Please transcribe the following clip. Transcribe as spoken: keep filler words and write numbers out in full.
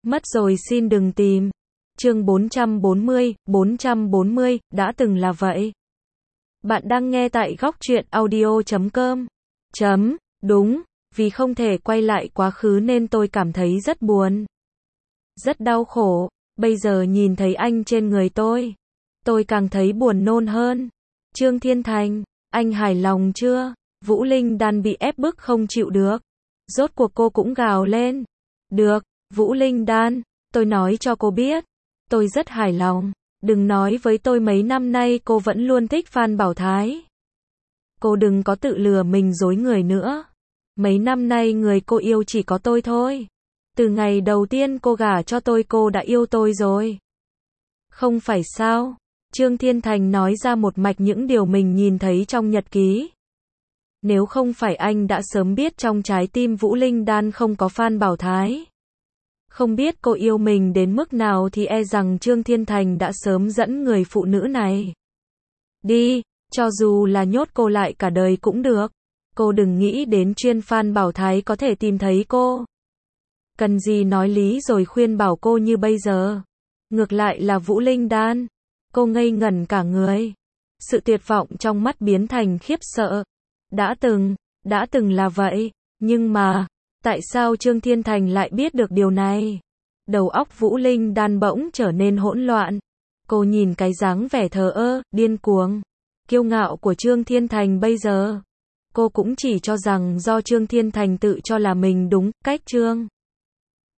Mất rồi xin đừng tìm. Chương bốn trăm bốn mươi, bốn trăm bốn mươi, đã từng là vậy. Bạn đang nghe tại góc truyện audio chấm com. Chấm, đúng, vì không thể quay lại quá khứ nên tôi cảm thấy rất buồn. Rất đau khổ, bây giờ nhìn thấy anh trên người tôi. Tôi càng thấy buồn nôn hơn. Trương Thiên Thành, anh hài lòng chưa? Vũ Linh Đan bị ép bức không chịu được. Rốt cuộc cô cũng gào lên. Được, Vũ Linh Đan, tôi nói cho cô biết. Tôi rất hài lòng. Đừng nói với tôi mấy năm nay cô vẫn luôn thích Phan Bảo Thái. Cô đừng có tự lừa mình dối người nữa. Mấy năm nay người cô yêu chỉ có tôi thôi. Từ ngày đầu tiên cô gả cho tôi cô đã yêu tôi rồi. Không phải sao? Trương Thiên Thành nói ra một mạch những điều mình nhìn thấy trong nhật ký. Nếu không phải anh đã sớm biết trong trái tim Vũ Linh Đan không có Phan Bảo Thái. Không biết cô yêu mình đến mức nào thì e rằng Trương Thiên Thành đã sớm dẫn người phụ nữ này đi, cho dù là nhốt cô lại cả đời cũng được. Cô đừng nghĩ đến chuyên Phan Bảo Thái có thể tìm thấy cô. Cần gì nói lý rồi khuyên bảo cô như bây giờ. Ngược lại là Vũ Linh Đan. Cô ngây ngẩn cả người. Sự tuyệt vọng trong mắt biến thành khiếp sợ. Đã từng, đã từng là vậy. Nhưng mà, tại sao Trương Thiên Thành lại biết được điều này? Đầu óc Vũ Linh Đan bỗng trở nên hỗn loạn. Cô nhìn cái dáng vẻ thờ ơ, điên cuồng, kiêu ngạo của Trương Thiên Thành bây giờ. Cô cũng chỉ cho rằng do Trương Thiên Thành tự cho là mình đúng, cách Trương